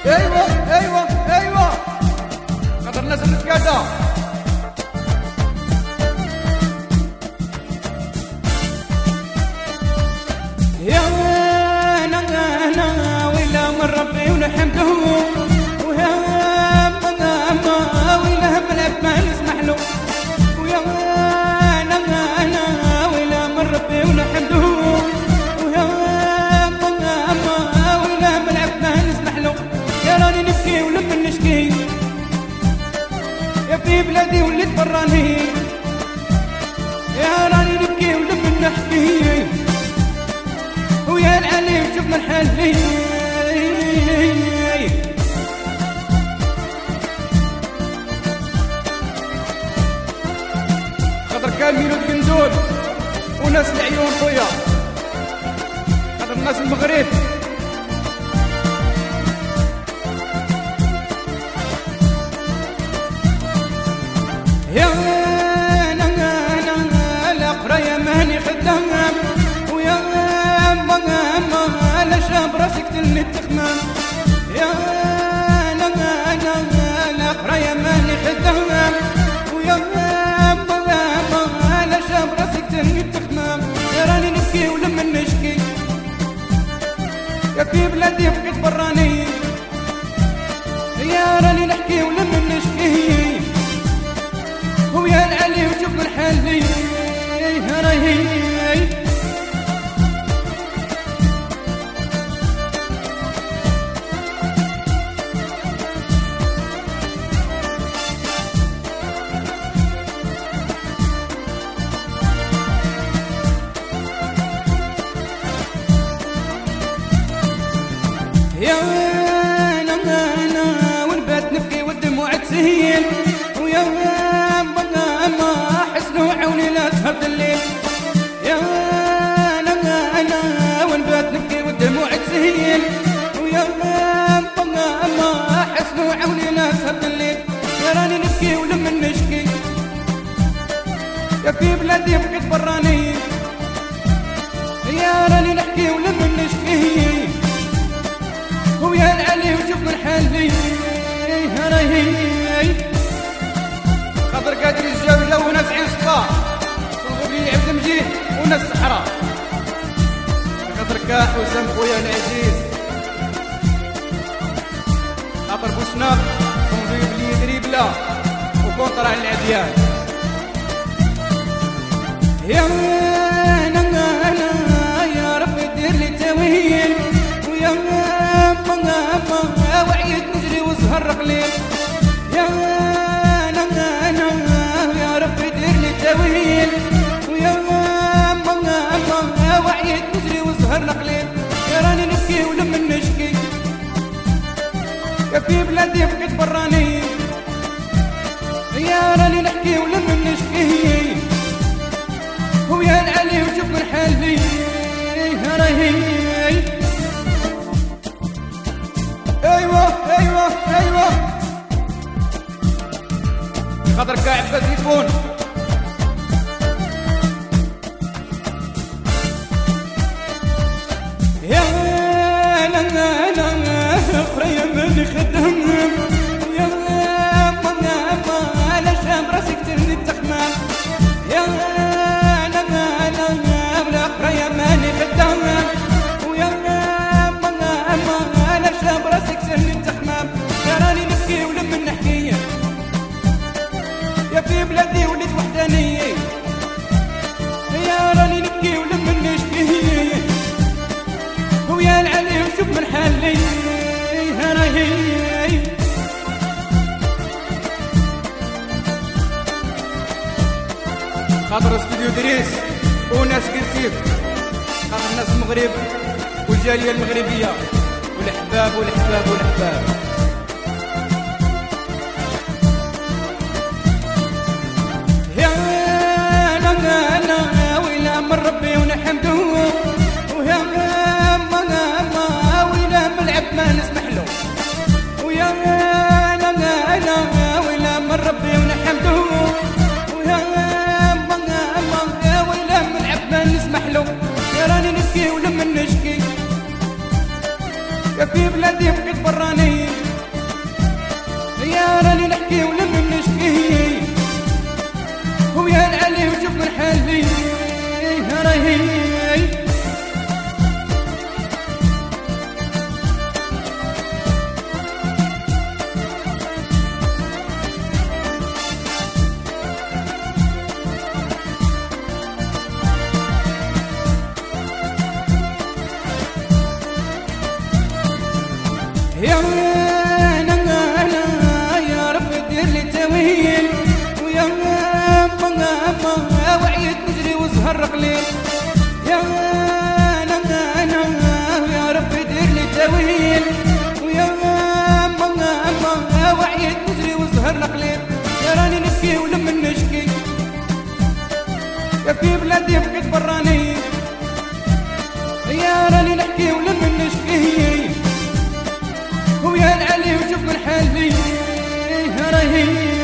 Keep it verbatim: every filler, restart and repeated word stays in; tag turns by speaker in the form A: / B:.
A: ايوه ايوه ايوه قدر الناس نتقادى.
B: يا انا انا ولا من ربي ونحمده، ويا ما ولا بلعب ما نسمح له، ويا انا انا ولا من ربي ونحمده، ويا ما ولا بلعب ما نسمح له. يا راني نبكي ولما نشكي، يا في بلادي وليت براني، يا راني نبكي ولما نحكي، ويا العلي وشوفنا الحال لي.
A: خاطر كان ميلود قندول وناس العيون خويا، خاطر الناس المغرب.
B: يا انا انا لا قرايه ماني خدام، ويا ما ما لا شاب راسك تلني التخمام. يا انا انا لا قرايه ماني خدام، ويا ما ما لا شاب راسك تلني التخمام. يا راني نبكي ولما نشكي، يا في بلادي بقيت براني، يا راني نحكي ولما نشكي، ويا العلي وشوف من حالي. يا انا انا ونبات نبكي والدموع تسيل، ويا ما ما حسنوا عوني لا تهرب الليل. يا انا انا ونبات نبكي والدموع تسيل، ويا ما ما حسنوا عوني لا تهرب الليل. يا راني نبكي ولما نشكي، يا في بلادي بقيت براني، يا راني نحكي ولما نشكي، ويا العلي وشوف من حالي.
A: خاطر قادر الجولة وناس عين صفا صوصوا لي عبد المجيد وناس الصحراء، خاطر كا حسام خويا العزيز، خاطر بوشناق صوصوا لي دريبلة وكونطرا على العديان.
B: يا انا انا يا ربي دير لي تاويل، ويا ما ما وعيت نجري وسهر قليل. يا انا انا يا ربي دير لي تاويل، ويا ما ما وعيت نجري وسهر قليل. يا راني نبكي ولما نشكي، يا في بلادي بقيت براني، يا راني نحكي ولما نشكي، ويا العلي وشوف من حالي.
A: ايوه ايوه ايوه خاطر كا عباس يكون.
B: يا انا انا قريه ماني خدام، يا ما ما لا شاب راسك تلني التخمام. يا انا انا ولا قريه ماني خدام، ويا ما ما لا شاب راسك تلني التخمام. يا راني نبكي ولما نحكي، يا في بلادي وليت وحداني، يا راني نبكي ولما نشكي، ويا العلي وشوف من حالي.
A: خاطر استوديو دريس وناس كرسيف، خاطر الناس المغرب والجالية المغربية والأحباب والأحباب والأحباب.
B: يا انا انا ويلا من ربي ونحمده، ويا ما ما ويلا من العبد ما نسمح له، ويا انا انا ويلا من ربي ونحمده، ويا ما ما ويلا من العبد ما نسمح له. يا راني نبكي ولما نشكي، يا في بلادي بقيت براني، نبكي ولما نشكي ويا العلي وشوف من حالي راهي يا انا انا يا رب دير لي تاويل ويا ما ما وعيت نجري وزهر قليل يا انا انا يا رب دير لي تاويل ويا ما ما وعيت نجري وزهر قليل يا راني نبكي ولما نشكي يا في بلادي بقيت براني يا راني نحكي ولما نشكي ويا العلي وشوف من حالي راهي